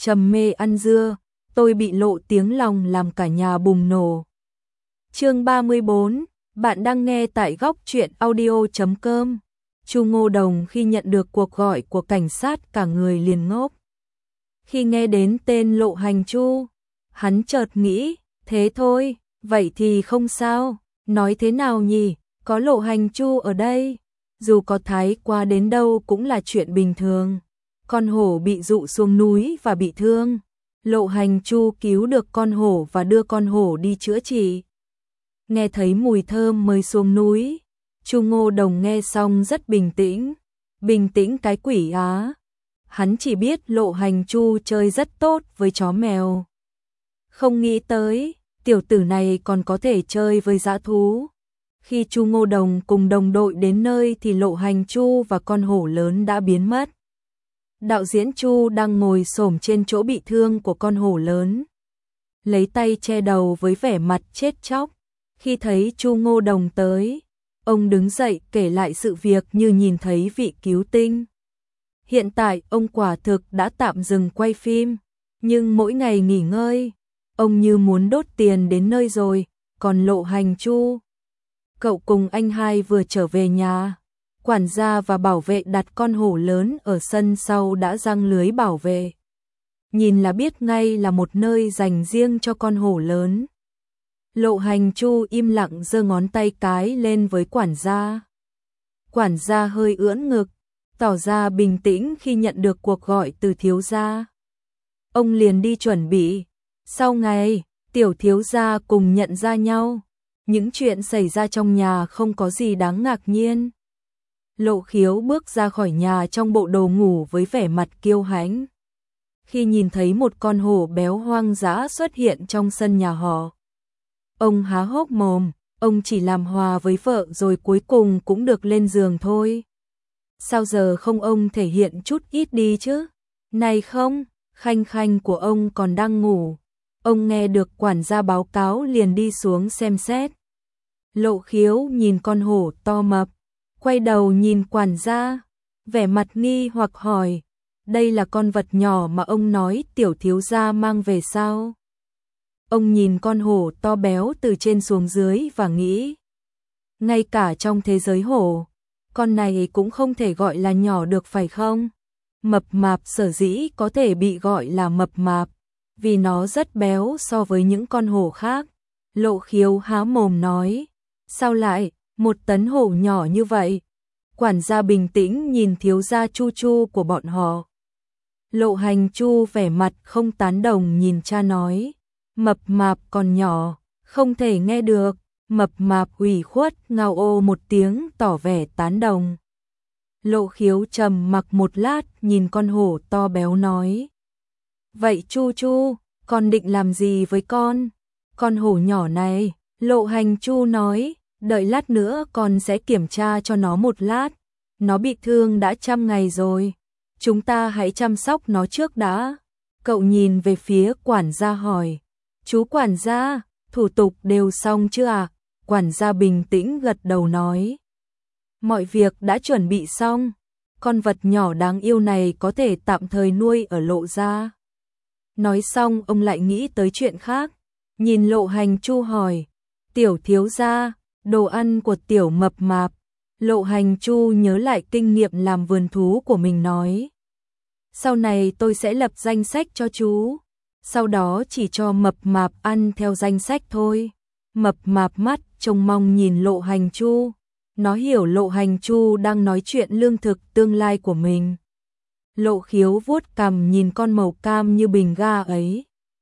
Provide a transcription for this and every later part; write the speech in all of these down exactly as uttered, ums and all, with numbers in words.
trầm mê ăn dưa, tôi bị lộ tiếng lòng làm cả nhà bùng nổ. Chương ba mươi bốn, bạn đang nghe tại góc truyện audio chấm com. Chu Ngô Đồng khi nhận được cuộc gọi của cảnh sát cả người liền ngốc. Khi nghe đến tên Lộ Hành Chu, hắn chợt nghĩ, thế thôi, vậy thì không sao, nói thế nào nhỉ, có Lộ Hành Chu ở đây, dù có thái qua đến đâu cũng là chuyện bình thường. Con hổ bị dụ xuống núi và bị thương, Lộ Hành Chu cứu được con hổ và đưa con hổ đi chữa trị. Nghe thấy mùi thơm mới xuống núi, Chu Ngô Đồng nghe xong rất bình tĩnh. Bình tĩnh cái quỷ á. Hắn chỉ biết Lộ Hành Chu chơi rất tốt với chó mèo. Không nghĩ tới, tiểu tử này còn có thể chơi với dã thú. Khi Chu Ngô Đồng cùng đồng đội đến nơi thì Lộ Hành Chu và con hổ lớn đã biến mất. Đạo diễn Chu đang ngồi xổm trên chỗ bị thương của con hổ lớn, lấy tay che đầu với vẻ mặt chết chóc. Khi thấy Chu Ngô Đồng tới, ông đứng dậy kể lại sự việc như nhìn thấy vị cứu tinh. Hiện tại ông quả thực đã tạm dừng quay phim, nhưng mỗi ngày nghỉ ngơi, ông như muốn đốt tiền đến nơi rồi. Còn Lộ Hành Chu, cậu cùng anh hai vừa trở về nhà, quản gia và bảo vệ đặt con hổ lớn ở sân sau đã giăng lưới bảo vệ. Nhìn là biết ngay là một nơi dành riêng cho con hổ lớn. Lộ Hành Chu im lặng giơ ngón tay cái lên với quản gia. Quản gia hơi ưỡn ngực, tỏ ra bình tĩnh khi nhận được cuộc gọi từ thiếu gia. Ông liền đi chuẩn bị. Sau ngày, tiểu thiếu gia cùng nhận ra nhau. Những chuyện xảy ra trong nhà không có gì đáng ngạc nhiên. Lộ Khiếu bước ra khỏi nhà trong bộ đồ ngủ với vẻ mặt kiêu hãnh. Khi nhìn thấy một con hổ béo hoang dã xuất hiện trong sân nhà họ, ông há hốc mồm. Ông chỉ làm hòa với vợ rồi cuối cùng cũng được lên giường thôi. Sao giờ không ông thể hiện chút ít đi chứ? Này không, Khanh Khanh của ông còn đang ngủ. Ông nghe được quản gia báo cáo liền đi xuống xem xét. Lộ Khiếu nhìn con hổ to mập, quay đầu nhìn quản gia, vẻ mặt nghi hoặc hỏi, đây là con vật nhỏ mà ông nói tiểu thiếu gia mang về sao? Ông nhìn con hổ to béo từ trên xuống dưới và nghĩ, ngay cả trong thế giới hổ, con này cũng không thể gọi là nhỏ được phải không? Mập mạp sở dĩ có thể bị gọi là mập mạp, vì nó rất béo so với những con hổ khác. Lộ Khiếu há mồm nói, sao lại, một tấn hổ nhỏ như vậy? Quản gia bình tĩnh nhìn thiếu gia Chu Chu của bọn họ. Lộ Hành Chu vẻ mặt không tán đồng nhìn cha nói, mập mạp còn nhỏ, không thể nghe được. Mập mạp ủy khuất ngao ô một tiếng tỏ vẻ tán đồng. Lộ Khiếu trầm mặc một lát nhìn con hổ to béo nói, vậy Chu Chu, con định làm gì với con? Con hổ nhỏ này, Lộ Hành Chu nói, đợi lát nữa con sẽ kiểm tra cho nó một lát. Nó bị thương đã trăm ngày rồi, chúng ta hãy chăm sóc nó trước đã. Cậu nhìn về phía quản gia hỏi, chú quản gia, thủ tục đều xong chưa ạ? À? Quản gia bình tĩnh gật đầu nói, mọi việc đã chuẩn bị xong, con vật nhỏ đáng yêu này có thể tạm thời nuôi ở Lộ gia. Nói xong ông lại nghĩ tới chuyện khác, nhìn Lộ Hành Chu hỏi, tiểu thiếu gia, đồ ăn của tiểu mập mạp. Lộ Hành Chu nhớ lại kinh nghiệm làm vườn thú của mình nói, sau này tôi sẽ lập danh sách cho chú, sau đó chỉ cho mập mạp ăn theo danh sách thôi. Mập mạp mắt trông mong nhìn Lộ Hành Chu, nó hiểu Lộ Hành Chu đang nói chuyện lương thực tương lai của mình. Lộ Khiếu vuốt cằm nhìn con màu cam như bình ga ấy.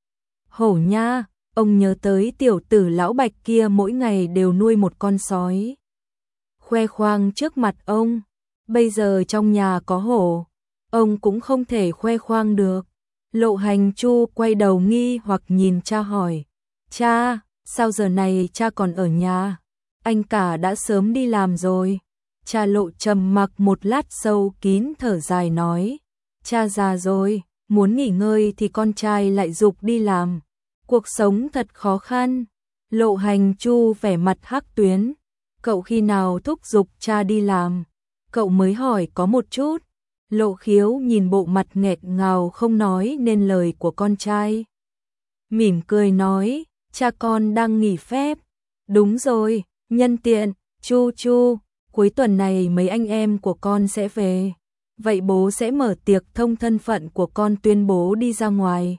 Hổ nha, ông nhớ tới tiểu tử lão Bạch kia mỗi ngày đều nuôi một con sói, khoe khoang trước mặt ông. Bây giờ trong nhà có hổ, ông cũng không thể khoe khoang được. Lộ Hành Chu quay đầu nghi hoặc nhìn cha hỏi, cha, sao giờ này cha còn ở nhà? Anh cả đã sớm đi làm rồi. Cha Lộ trầm mặc một lát sâu kín thở dài nói, cha già rồi, muốn nghỉ ngơi thì con trai lại giục đi làm. Cuộc sống thật khó khăn. Lộ Hành Chu vẻ mặt hắc tuyến, cậu khi nào thúc giục cha đi làm? Cậu mới hỏi có một chút, Lộ Khiếu nhìn bộ mặt nghẹt ngào không nói nên lời của con trai. Mỉm cười nói, cha con đang nghỉ phép. Đúng rồi, nhân tiện, Chu Chu, cuối tuần này mấy anh em của con sẽ về. Vậy bố sẽ mở tiệc thông thân phận của con, tuyên bố đi ra ngoài.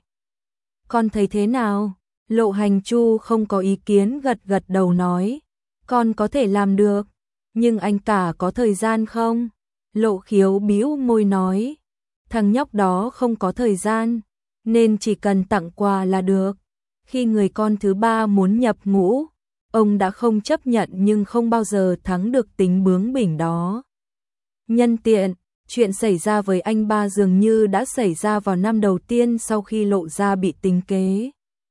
Con thấy thế nào? Lộ Hành Chu không có ý kiến, gật gật đầu nói, con có thể làm được, nhưng anh cả có thời gian không? Lộ Khiếu bĩu môi nói, thằng nhóc đó không có thời gian, nên chỉ cần tặng quà là được. Khi người con thứ ba muốn nhập ngũ, ông đã không chấp nhận nhưng không bao giờ thắng được tính bướng bỉnh đó. Nhân tiện, chuyện xảy ra với anh ba dường như đã xảy ra vào năm đầu tiên sau khi Lộ gia bị tính kế.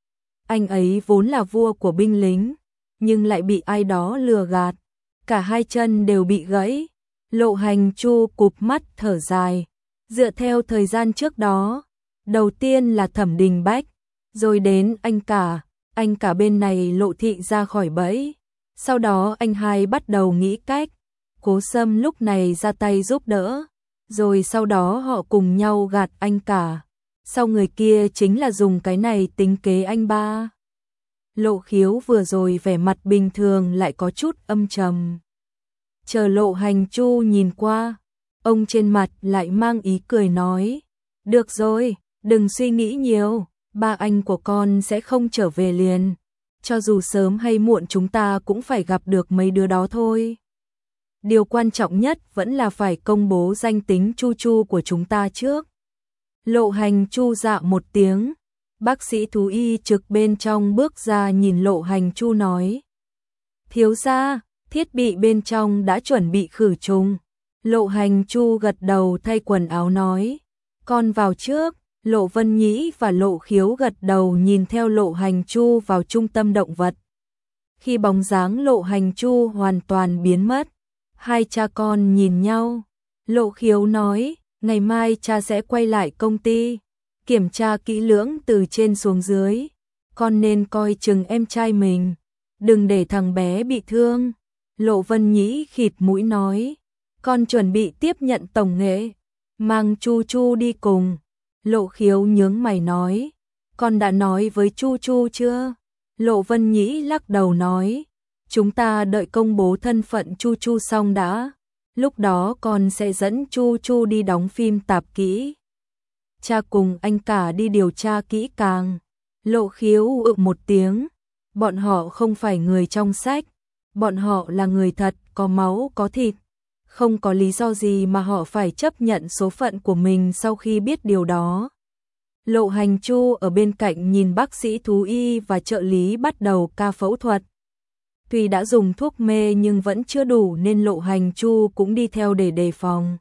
Anh ấy vốn là vua của binh lính, nhưng lại bị ai đó lừa gạt, cả hai chân đều bị gãy. Lộ Hành Chu cụp mắt thở dài, dựa theo thời gian trước đó, đầu tiên là Thẩm Đình Bách, rồi đến anh cả, anh cả bên này Lộ thị ra khỏi bẫy. Sau đó anh hai bắt đầu nghĩ cách, Cố Sâm lúc này ra tay giúp đỡ, rồi sau đó họ cùng nhau gạt anh cả. Sau người kia chính là dùng cái này tính kế anh ba. Lộ Khiếu vừa rồi vẻ mặt bình thường lại có chút âm trầm. Chờ Lộ Hành Chu nhìn qua, ông trên mặt lại mang ý cười nói, được rồi, đừng suy nghĩ nhiều, ba anh của con sẽ không trở về liền. Cho dù sớm hay muộn chúng ta cũng phải gặp được mấy đứa đó thôi. Điều quan trọng nhất vẫn là phải công bố danh tính Chu Chu của chúng ta trước. Lộ Hành Chu dạ một tiếng, bác sĩ thú y trực bên trong bước ra nhìn Lộ Hành Chu nói, thiếu gia, thiết bị bên trong đã chuẩn bị khử trùng. Lộ Hành Chu gật đầu thay quần áo nói, con vào trước. Lộ Vân Nhĩ và Lộ Khiếu gật đầu nhìn theo Lộ Hành Chu vào trung tâm động vật. Khi bóng dáng Lộ Hành Chu hoàn toàn biến mất, hai cha con nhìn nhau. Lộ Khiếu nói, ngày mai cha sẽ quay lại công ty, kiểm tra kỹ lưỡng từ trên xuống dưới. Con nên coi chừng em trai mình, đừng để thằng bé bị thương. Lộ Vân Nhĩ khịt mũi nói, con chuẩn bị tiếp nhận tổng nghệ, mang Chu Chu đi cùng. Lộ Khiếu nhướng mày nói, con đã nói với Chu Chu chưa? Lộ Vân Nhĩ lắc đầu nói, chúng ta đợi công bố thân phận Chu Chu xong đã, lúc đó con sẽ dẫn Chu Chu đi đóng phim tạp kỹ. Cha cùng anh cả đi điều tra kỹ càng. Lộ Khiếu ự một tiếng, bọn họ không phải người trong sách, bọn họ là người thật, có máu có thịt. Không có lý do gì mà họ phải chấp nhận số phận của mình sau khi biết điều đó. Lộ Hành Chu ở bên cạnh nhìn bác sĩ thú y và trợ lý bắt đầu ca phẫu thuật. Tuy đã dùng thuốc mê nhưng vẫn chưa đủ nên Lộ Hành Chu cũng đi theo để đề phòng.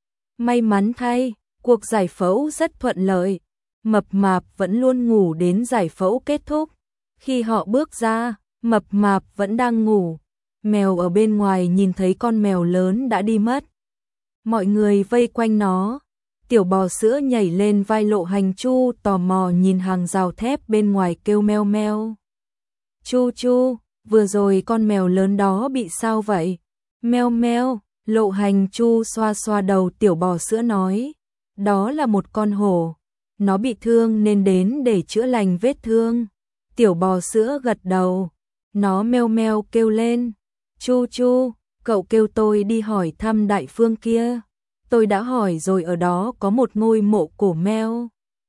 May mắn thay, cuộc giải phẫu rất thuận lợi. Mập Mạp vẫn luôn ngủ đến giải phẫu kết thúc. Khi họ bước ra, Mập Mạp vẫn đang ngủ. Mèo ở bên ngoài nhìn thấy con mèo lớn đã đi mất. Mọi người vây quanh nó. Tiểu bò sữa nhảy lên vai Lộ Hành Chu tò mò nhìn hàng rào thép bên ngoài kêu meo meo. Chu Chu, vừa rồi con mèo lớn đó bị sao vậy? Meo meo, Lộ Hành Chu xoa xoa đầu tiểu bò sữa nói. Đó là một con hổ. Nó bị thương nên đến để chữa lành vết thương. Tiểu bò sữa gật đầu. Nó meo meo kêu lên. Chu Chu, cậu kêu tôi đi hỏi thăm đại phương kia. Tôi đã hỏi rồi, ở đó có một ngôi mộ cổ meo.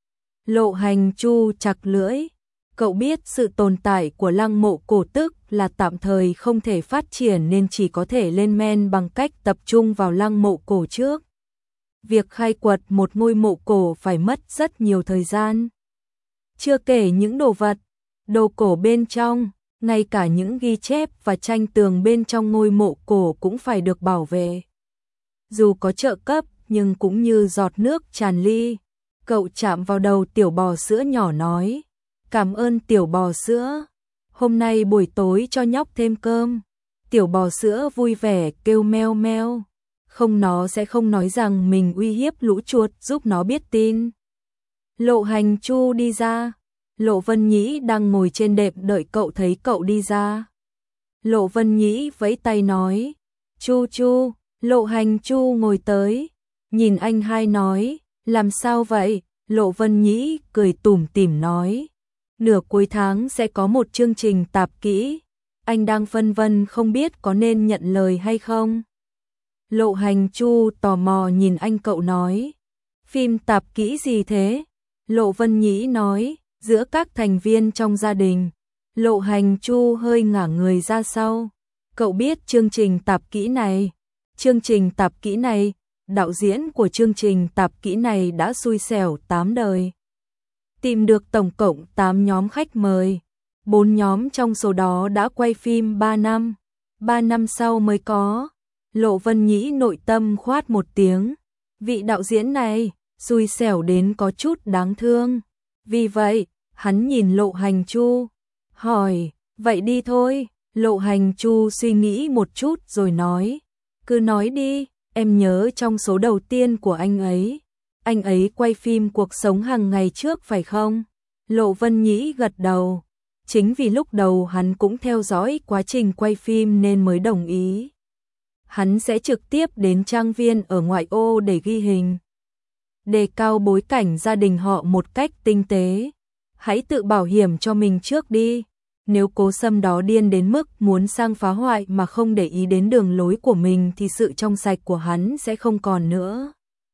Lộ Hành Chu chặt lưỡi. Cậu biết sự tồn tại của lăng mộ cổ tức là tạm thời không thể phát triển nên chỉ có thể lên men bằng cách tập trung vào lăng mộ cổ trước. Việc khai quật một ngôi mộ cổ phải mất rất nhiều thời gian. Chưa kể những đồ vật, đồ cổ bên trong, ngay cả những ghi chép và tranh tường bên trong ngôi mộ cổ cũng phải được bảo vệ. Dù có trợ cấp nhưng cũng như giọt nước tràn ly. Cậu chạm vào đầu tiểu bò sữa nhỏ nói. Cảm ơn tiểu bò sữa. Hôm nay buổi tối cho nhóc thêm cơm. Tiểu bò sữa vui vẻ kêu meo meo. Không, nó sẽ không nói rằng mình uy hiếp lũ chuột, giúp nó biết tin. Lộ Hành Chu đi ra. Lộ Vân Nhĩ đang ngồi trên đệm đợi cậu thấy cậu đi ra. Lộ Vân Nhĩ vẫy tay nói. Chu Chu. Lộ Hành Chu ngồi tới. Nhìn anh hai nói, làm sao vậy? Lộ Vân Nhĩ cười tủm tỉm nói, nửa cuối tháng sẽ có một chương trình tạp kỹ, anh đang phân vân không biết có nên nhận lời hay không. Lộ Hành Chu tò mò nhìn anh cậu nói, phim tạp kỹ gì thế? Lộ Vân Nhĩ nói, giữa các thành viên trong gia đình. Lộ Hành Chu hơi ngả người ra sau, cậu biết chương trình tạp kỹ này? Chương trình tạp kỹ này, đạo diễn của chương trình tạp kỹ này đã xui xẻo tám đời. Tìm được tổng cộng tám nhóm khách mời, bốn nhóm trong số đó đã quay phim ba năm, ba năm sau mới có. Lộ Vân Nhĩ nội tâm khoát một tiếng, vị đạo diễn này, xui xẻo đến có chút đáng thương. Vì vậy, hắn nhìn Lộ Hành Chu, hỏi, vậy đi thôi. Lộ Hành Chu suy nghĩ một chút rồi nói, cứ nói đi, em nhớ trong số đầu tiên của anh ấy, anh ấy quay phim cuộc sống hàng ngày trước phải không? Lộ Vân Nhĩ gật đầu, chính vì lúc đầu hắn cũng theo dõi quá trình quay phim nên mới đồng ý. Hắn sẽ trực tiếp đến trang viên ở ngoại ô để ghi hình, đề cao bối cảnh gia đình họ một cách tinh tế. Hãy tự bảo hiểm cho mình trước đi. Nếu Cố Sâm đó điên đến mức muốn sang phá hoại mà không để ý đến đường lối của mình thì sự trong sạch của hắn sẽ không còn nữa.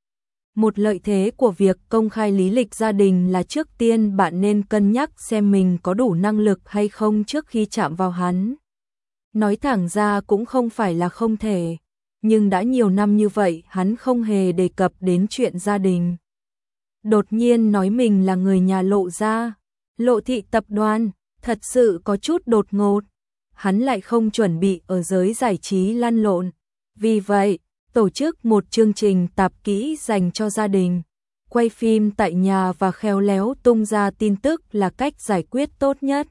Một lợi thế của việc công khai lý lịch gia đình là trước tiên bạn nên cân nhắc xem mình có đủ năng lực hay không trước khi chạm vào hắn. Nói thẳng ra cũng không phải là không thể, nhưng đã nhiều năm như vậy hắn không hề đề cập đến chuyện gia đình. Đột nhiên nói mình là người nhà Lộ gia, Lộ thị tập đoàn, thật sự có chút đột ngột. Hắn lại không chuẩn bị ở giới giải trí lăn lộn. Vì vậy, tổ chức một chương trình tạp kỹ dành cho gia đình, quay phim tại nhà và khéo léo tung ra tin tức là cách giải quyết tốt nhất.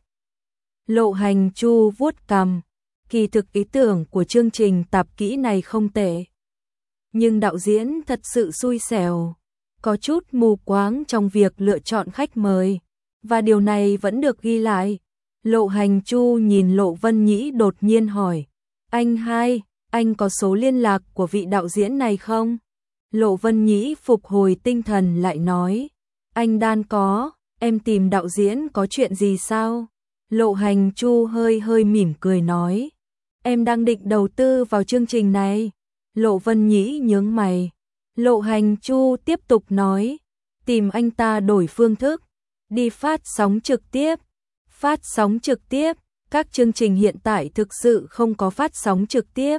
Lộ Hành Chu vuốt cằm, kỳ thực ý tưởng của chương trình tạp kỹ này không tệ. Nhưng đạo diễn thật sự xui xẻo, có chút mù quáng trong việc lựa chọn khách mời, và điều này vẫn được ghi lại. Lộ Hành Chu nhìn Lộ Vân Nhĩ đột nhiên hỏi, anh hai, anh có số liên lạc của vị đạo diễn này không? Lộ Vân Nhĩ phục hồi tinh thần lại nói, anh Đan có, em tìm đạo diễn có chuyện gì sao? Lộ Hành Chu hơi hơi mỉm cười nói, em đang định đầu tư vào chương trình này. Lộ Vân Nhĩ nhướng mày. Lộ Hành Chu tiếp tục nói, tìm anh ta đổi phương thức, đi phát sóng trực tiếp. Phát sóng trực tiếp, các chương trình hiện tại thực sự không có phát sóng trực tiếp.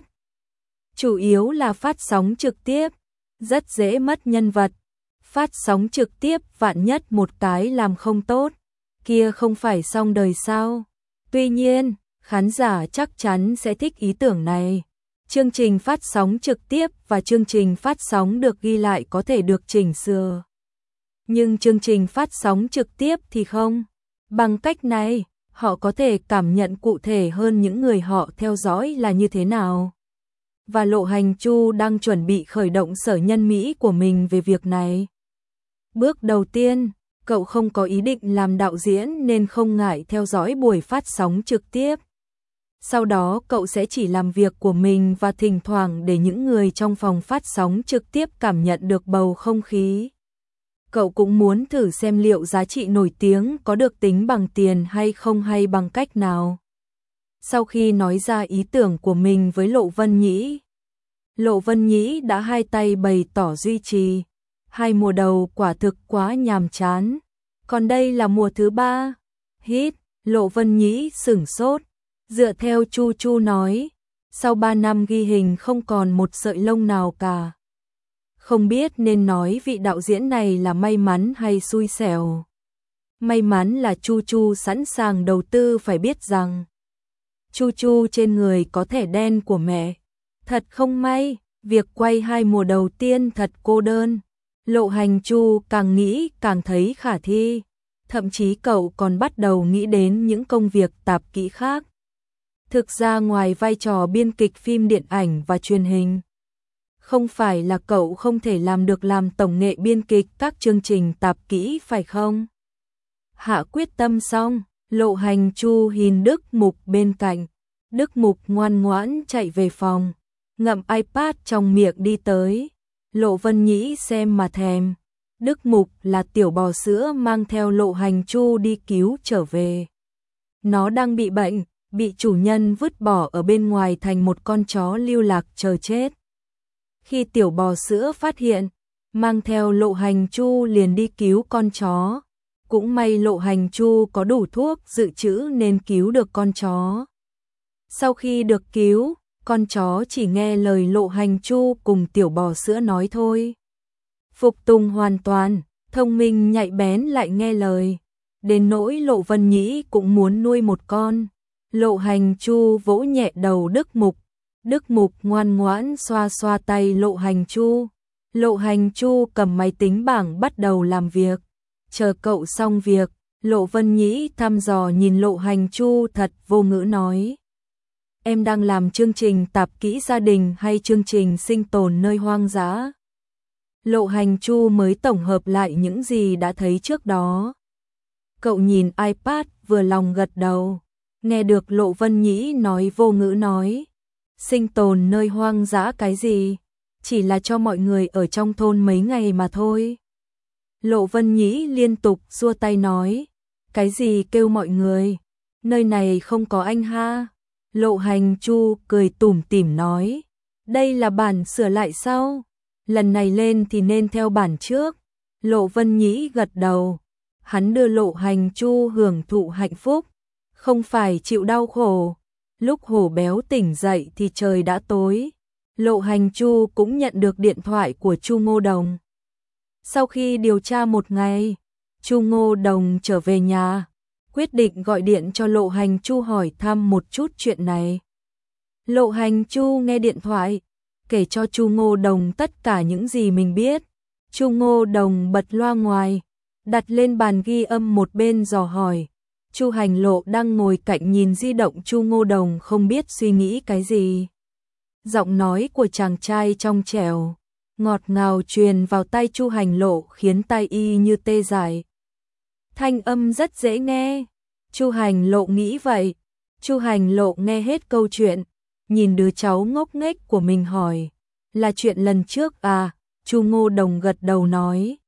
Chủ yếu là phát sóng trực tiếp, rất dễ mất nhân vật. Phát sóng trực tiếp vạn nhất một cái làm không tốt, kia không phải xong đời sao. Tuy nhiên, khán giả chắc chắn sẽ thích ý tưởng này. Chương trình phát sóng trực tiếp và chương trình phát sóng được ghi lại có thể được chỉnh sửa. Nhưng chương trình phát sóng trực tiếp thì không. Bằng cách này, họ có thể cảm nhận cụ thể hơn những người họ theo dõi là như thế nào. Và Lộ Hành Chu đang chuẩn bị khởi động sở nhân Mỹ của mình về việc này. Bước đầu tiên, cậu không có ý định làm đạo diễn nên không ngại theo dõi buổi phát sóng trực tiếp. Sau đó cậu sẽ chỉ làm việc của mình và thỉnh thoảng để những người trong phòng phát sóng trực tiếp cảm nhận được bầu không khí. Cậu cũng muốn thử xem liệu giá trị nổi tiếng có được tính bằng tiền hay không hay bằng cách nào. Sau khi nói ra ý tưởng của mình với Lộ Vân Nhĩ, Lộ Vân Nhĩ đã hai tay bày tỏ duy trì. Hai mùa đầu quả thực quá nhàm chán. Còn đây là mùa thứ ba. Hít, Lộ Vân Nhĩ sửng sốt. Dựa theo Chu Chu nói, sau ba năm ghi hình không còn một sợi lông nào cả. Không biết nên nói vị đạo diễn này là may mắn hay xui xẻo. May mắn là Chu Chu sẵn sàng đầu tư, phải biết rằng Chu Chu trên người có thẻ đen của mẹ. Thật không may, việc quay hai mùa đầu tiên thật cô đơn. Lộ Hành Chu càng nghĩ càng thấy khả thi. Thậm chí cậu còn bắt đầu nghĩ đến những công việc tạp kỹ khác. Thực ra ngoài vai trò biên kịch phim điện ảnh và truyền hình, không phải là cậu không thể làm được làm tổng nghệ biên kịch các chương trình tạp kỹ phải không? Hạ quyết tâm xong, Lộ Hành Chu nhìn Đức Mục bên cạnh. Đức Mục ngoan ngoãn chạy về phòng, ngậm iPad trong miệng đi tới. Lộ Vân Nhĩ xem mà thèm. Đức Mục là tiểu bò sữa mang theo Lộ Hành Chu đi cứu trở về. Nó đang bị bệnh, bị chủ nhân vứt bỏ ở bên ngoài thành một con chó lưu lạc chờ chết. Khi tiểu bò sữa phát hiện, mang theo Lộ Hành Chu liền đi cứu con chó. Cũng may Lộ Hành Chu có đủ thuốc dự trữ nên cứu được con chó. Sau khi được cứu, con chó chỉ nghe lời Lộ Hành Chu cùng tiểu bò sữa nói thôi. Phục tùng hoàn toàn, thông minh nhạy bén lại nghe lời. Đến nỗi Lộ Vân Nhĩ cũng muốn nuôi một con. Lộ Hành Chu vỗ nhẹ đầu Đức Mục. Đức Mục ngoan ngoãn xoa xoa tay Lộ Hành Chu. Lộ Hành Chu cầm máy tính bảng bắt đầu làm việc. Chờ cậu xong việc, Lộ Vân Nhĩ thăm dò nhìn Lộ Hành Chu thật vô ngữ nói. Em đang làm chương trình tạp kỹ gia đình hay chương trình sinh tồn nơi hoang dã? Lộ Hành Chu mới tổng hợp lại những gì đã thấy trước đó. Cậu nhìn iPad vừa lòng gật đầu. Nghe được Lộ Vân Nhĩ nói vô ngữ nói. Sinh tồn nơi hoang dã cái gì? Chỉ là cho mọi người ở trong thôn mấy ngày mà thôi. Lộ Vân Nhĩ liên tục xua tay nói. Cái gì kêu mọi người? Nơi này không có anh ha. Lộ Hành Chu cười tủm tỉm nói. Đây là bản sửa lại sau. Lần này lên thì nên theo bản trước. Lộ Vân Nhĩ gật đầu. Hắn đưa Lộ Hành Chu hưởng thụ hạnh phúc, không phải chịu đau khổ. Lúc hổ béo tỉnh dậy thì trời đã tối. Lộ Hành Chu cũng nhận được điện thoại của Chu Ngô Đồng. Sau khi điều tra một ngày, Chu Ngô Đồng trở về nhà, quyết định gọi điện cho Lộ Hành Chu hỏi thăm một chút chuyện này. Lộ Hành Chu nghe điện thoại, kể cho Chu Ngô Đồng tất cả những gì mình biết. Chu Ngô Đồng bật loa ngoài, đặt lên bàn ghi âm một bên dò hỏi. Chu Hành Lộ đang ngồi cạnh nhìn di động Chu Ngô Đồng không biết suy nghĩ cái gì. Giọng nói của chàng trai trong trẻo, ngọt ngào truyền vào tai Chu Hành Lộ khiến tai y như tê dại. Thanh âm rất dễ nghe. Chu Hành Lộ nghĩ vậy. Chu Hành Lộ nghe hết câu chuyện, nhìn đứa cháu ngốc nghếch của mình hỏi. Là chuyện lần trước à? Chu Ngô Đồng gật đầu nói.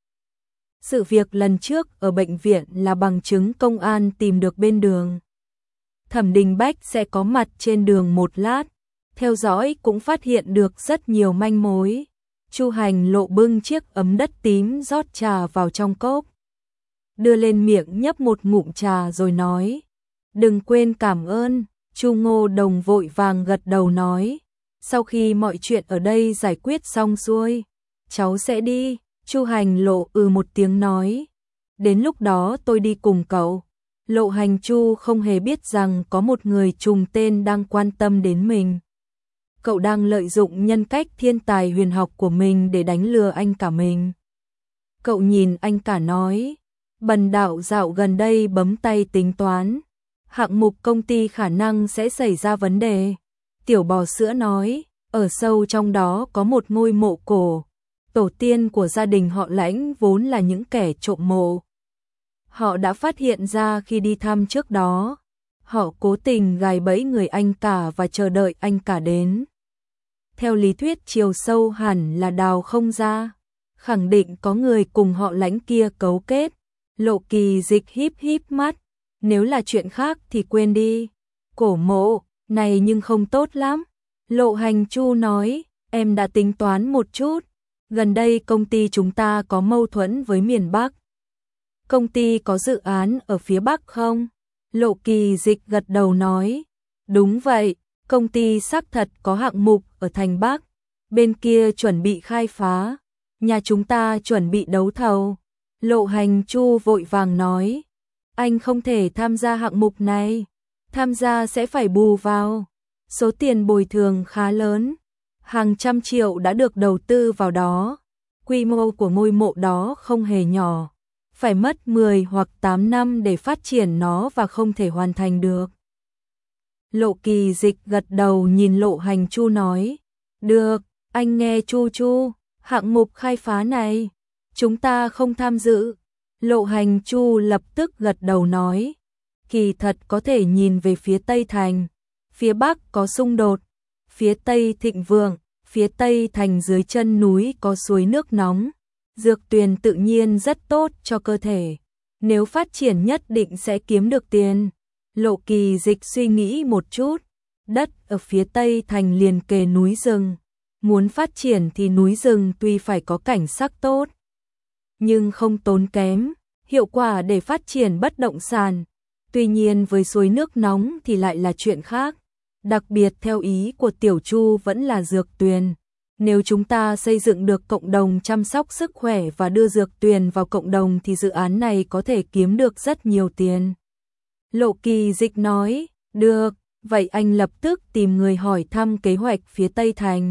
Sự việc lần trước ở bệnh viện là bằng chứng công an tìm được bên đường. Thẩm Đình Bách sẽ có mặt trên đường một lát, theo dõi cũng phát hiện được rất nhiều manh mối. Chu Hành Lộ bưng chiếc ấm đất tím rót trà vào trong cốc, đưa lên miệng nhấp một ngụm trà rồi nói. Đừng quên cảm ơn. Chu Ngô Đồng vội vàng gật đầu nói. Sau khi mọi chuyện ở đây giải quyết xong xuôi, cháu sẽ đi. Chu Hành Lộ ừ một tiếng nói. Đến lúc đó tôi đi cùng cậu. Lộ Hành Chu không hề biết rằng có một người trùng tên đang quan tâm đến mình. Cậu đang lợi dụng nhân cách thiên tài huyền học của mình để đánh lừa anh cả mình. Cậu nhìn anh cả nói. Bần đạo dạo gần đây bấm tay tính toán. Hạng mục công ty khả năng sẽ xảy ra vấn đề. Tiểu bò sữa nói. Ở sâu trong đó có một ngôi mộ cổ. Tổ tiên của gia đình họ Lãnh vốn là những kẻ trộm mộ. Họ đã phát hiện ra khi đi thăm trước đó. Họ cố tình gài bẫy người anh cả và chờ đợi anh cả đến. Theo lý thuyết chiều sâu hẳn là đào không ra. Khẳng định có người cùng họ Lãnh kia cấu kết. Lộ Kỳ Dịch híp híp mắt. Nếu là chuyện khác thì quên đi. Cổ mộ này nhưng không tốt lắm. Lộ Hành Chu nói. Em đã tính toán một chút. Gần đây công ty chúng ta có mâu thuẫn với miền Bắc. Công ty có dự án ở phía Bắc không? Lộ Kỳ Dịch gật đầu nói. Đúng vậy, công ty xác thật có hạng mục ở thành Bắc. Bên kia chuẩn bị khai phá. Nhà chúng ta chuẩn bị đấu thầu. Lộ Hành Chu vội vàng nói. Anh không thể tham gia hạng mục này. Tham gia sẽ phải bù vào. Số tiền bồi thường khá lớn. Hàng trăm triệu đã được đầu tư vào đó. Quy mô của ngôi mộ đó không hề nhỏ. Phải mất mười hoặc tám năm để phát triển nó và không thể hoàn thành được. Lộ Kỳ Dịch gật đầu nhìn Lộ Hành Chu nói. Được, anh nghe Chu Chu, hạng mục khai phá này, chúng ta không tham dự. Lộ Hành Chu lập tức gật đầu nói. Kỳ thật có thể nhìn về phía Tây Thành. Phía Bắc có xung đột. Phía Tây thịnh vượng, Phía tây thành dưới chân núi có suối nước nóng, dược tuyền tự nhiên rất tốt cho cơ thể. Nếu phát triển nhất định sẽ kiếm được tiền. Lộ Kỳ Dịch suy nghĩ một chút, đất ở phía tây thành liền kề núi rừng. Muốn phát triển thì núi rừng tuy phải có cảnh sắc tốt, nhưng không tốn kém, hiệu quả để phát triển bất động sản. Tuy nhiên với suối nước nóng thì lại là chuyện khác. Đặc biệt theo ý của Tiểu Chu vẫn là dược tuyền. Nếu chúng ta xây dựng được cộng đồng chăm sóc sức khỏe và đưa dược tuyền vào cộng đồng thì dự án này có thể kiếm được rất nhiều tiền. Lộ Kỳ Dịch nói, được, vậy anh lập tức tìm người hỏi thăm kế hoạch phía Tây Thành.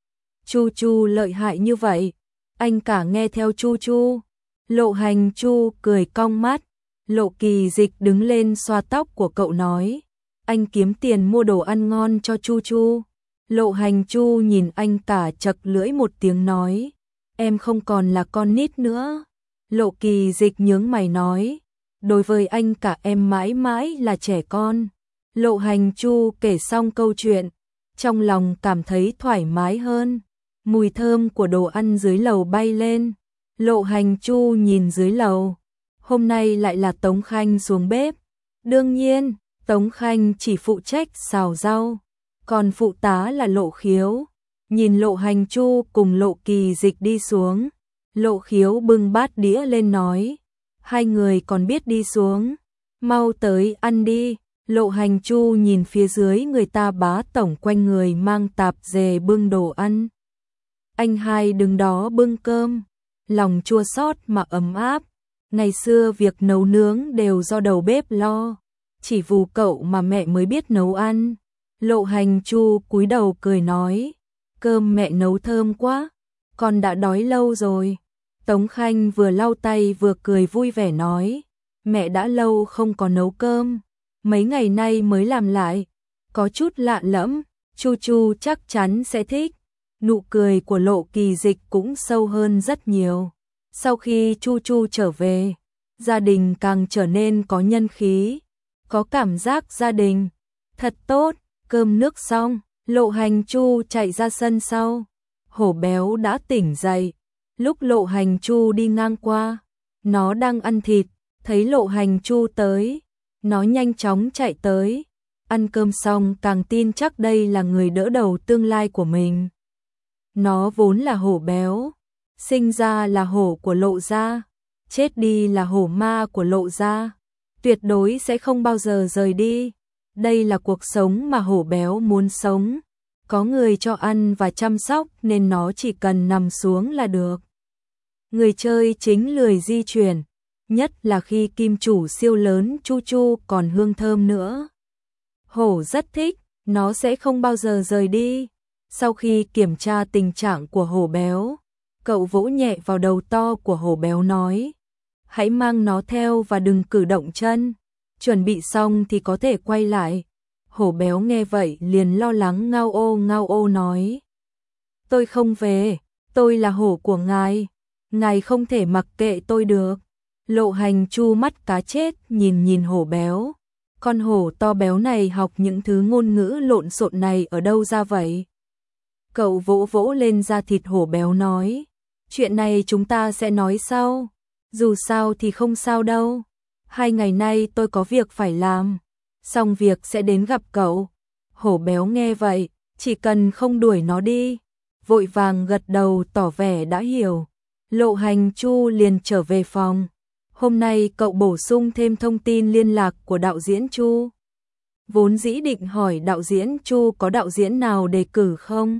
Chu Chu lợi hại như vậy, anh cả nghe theo Chu Chu. Lộ Hành Chu cười cong mắt, Lộ Kỳ Dịch đứng lên xoa tóc của cậu nói, anh kiếm tiền mua đồ ăn ngon cho Chu Chu. Lộ Hành Chu nhìn anh cả chật lưỡi một tiếng nói, em không còn là con nít nữa. Lộ Kỳ Dịch nhướng mày nói, đối với anh cả em mãi mãi là trẻ con. Lộ Hành Chu kể xong câu chuyện, trong lòng cảm thấy thoải mái hơn. Mùi thơm của đồ ăn dưới lầu bay lên. Lộ Hành Chu nhìn dưới lầu. Hôm nay lại là Tống Khanh xuống bếp. Đương nhiên, Tống Khanh chỉ phụ trách xào rau, còn phụ tá là Lộ Khiếu. Nhìn Lộ Hành Chu cùng Lộ Kỳ Dịch đi xuống, Lộ Khiếu bưng bát đĩa lên nói, hai người còn biết đi xuống, mau tới ăn đi. Lộ Hành Chu nhìn phía dưới người ta bá tổng quanh người mang tạp dề bưng đồ ăn. Anh hai đứng đó bưng cơm, lòng chua xót mà ấm áp. Ngày xưa việc nấu nướng đều do đầu bếp lo, chỉ vù cậu mà mẹ mới biết nấu ăn. Lộ Hành Chu cúi đầu cười nói, cơm mẹ nấu thơm quá, con đã đói lâu rồi. Tống Khanh vừa lau tay vừa cười vui vẻ nói, mẹ đã lâu không có nấu cơm, mấy ngày nay mới làm lại, có chút lạ lẫm, Chu Chu chắc chắn sẽ thích. Nụ cười của Lộ Kỳ Dịch cũng sâu hơn rất nhiều. Sau khi Chu Chu trở về, gia đình càng trở nên có nhân khí, có cảm giác gia đình. Thật tốt, cơm nước xong, Lộ Hành Chu chạy ra sân sau. Hổ béo đã tỉnh dậy, lúc Lộ Hành Chu đi ngang qua, nó đang ăn thịt, thấy Lộ Hành Chu tới, nó nhanh chóng chạy tới. Ăn cơm xong càng tin chắc đây là người đỡ đầu tương lai của mình. Nó vốn là hổ béo, sinh ra là hổ của Lộ gia, chết đi là hổ ma của Lộ gia, tuyệt đối sẽ không bao giờ rời đi. Đây là cuộc sống mà hổ béo muốn sống, có người cho ăn và chăm sóc nên nó chỉ cần nằm xuống là được. Người chơi chính lười di chuyển, nhất là khi kim chủ siêu lớn Chu Chu còn hương thơm nữa. Hổ rất thích, nó sẽ không bao giờ rời đi. Sau khi kiểm tra tình trạng của hổ béo, cậu vỗ nhẹ vào đầu to của hổ béo nói, hãy mang nó theo và đừng cử động chân, chuẩn bị xong thì có thể quay lại. Hổ béo nghe vậy liền lo lắng ngao ô ngao ô nói, tôi không về, tôi là hổ của ngài, ngài không thể mặc kệ tôi được. Lộ Hành Chu mắt cá chết nhìn nhìn hổ béo, con hổ to béo này học những thứ ngôn ngữ lộn xộn này ở đâu ra vậy? Cậu vỗ vỗ lên da thịt hổ béo nói, chuyện này chúng ta sẽ nói sau, dù sao thì không sao đâu, hai ngày nay tôi có việc phải làm, xong việc sẽ đến gặp cậu. Hổ béo nghe vậy, chỉ cần không đuổi nó đi, vội vàng gật đầu tỏ vẻ đã hiểu. Lộ Hành Chu liền trở về phòng. Hôm nay cậu bổ sung thêm thông tin liên lạc của đạo diễn Chu. Vốn dĩ định hỏi đạo diễn Chu có đạo diễn nào đề cử không?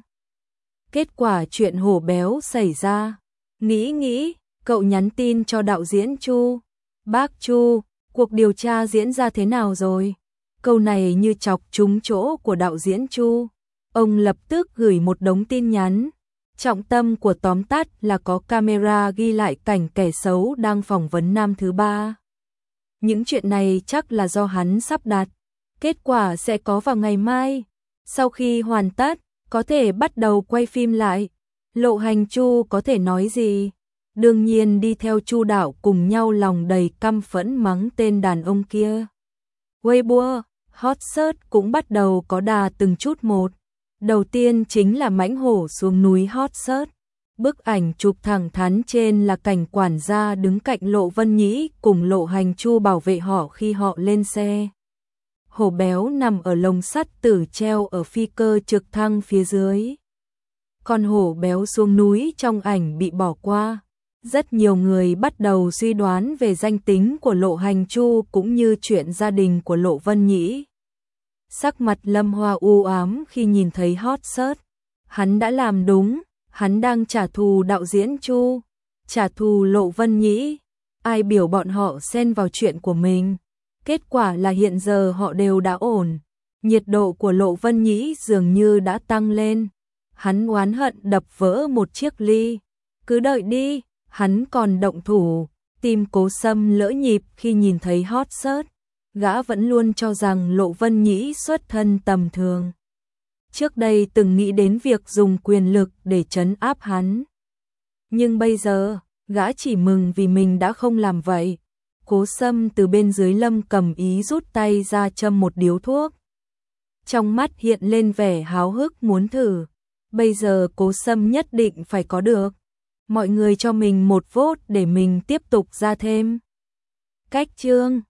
Kết quả chuyện hổ béo xảy ra. Nghĩ nghĩ, cậu nhắn tin cho đạo diễn Chu. Bác Chu, cuộc điều tra diễn ra thế nào rồi? Câu này như chọc trúng chỗ của đạo diễn Chu. Ông lập tức gửi một đống tin nhắn. Trọng tâm của tóm tắt là có camera ghi lại cảnh kẻ xấu đang phỏng vấn nam thứ ba. Những chuyện này chắc là do hắn sắp đặt. Kết quả sẽ có vào ngày mai. Sau khi hoàn tất, có thể bắt đầu quay phim lại. Lộ Hành Chu có thể nói gì? Đương nhiên đi theo Chu đạo cùng nhau lòng đầy căm phẫn mắng tên đàn ông kia. Weibo, hot search cũng bắt đầu có đà từng chút một. Đầu tiên chính là mãnh hổ xuống núi hot search. Bức ảnh chụp thẳng thắn trên là cảnh quản gia đứng cạnh Lộ Vân Nhĩ cùng Lộ Hành Chu bảo vệ họ khi họ lên xe. Hổ béo nằm ở lồng sắt tử treo ở phi cơ trực thăng phía dưới. Con hổ béo xuống núi trong ảnh bị bỏ qua. Rất nhiều người bắt đầu suy đoán về danh tính của Lộ Hành Chu cũng như chuyện gia đình của Lộ Vân Nhĩ. Sắc mặt Lâm Hoa u ám khi nhìn thấy hot search. Hắn đã làm đúng, hắn đang trả thù đạo diễn Chu, trả thù Lộ Vân Nhĩ. Ai biểu bọn họ xen vào chuyện của mình. Kết quả là hiện giờ họ đều đã ổn. Nhiệt độ của Lộ Vân Nhĩ dường như đã tăng lên. Hắn oán hận đập vỡ một chiếc ly. Cứ đợi đi, hắn còn động thủ. Tim Cố Sâm lỡ nhịp khi nhìn thấy hot search. Gã vẫn luôn cho rằng Lộ Vân Nhĩ xuất thân tầm thường. Trước đây từng nghĩ đến việc dùng quyền lực để trấn áp hắn. Nhưng bây giờ, gã chỉ mừng vì mình đã không làm vậy. Cố Sâm từ bên dưới Lâm Cầm Ý rút tay ra châm một điếu thuốc. Trong mắt hiện lên vẻ háo hức muốn thử. Bây giờ Cố Sâm nhất định phải có được. Mọi người cho mình một vote để mình tiếp tục ra thêm. Cách chương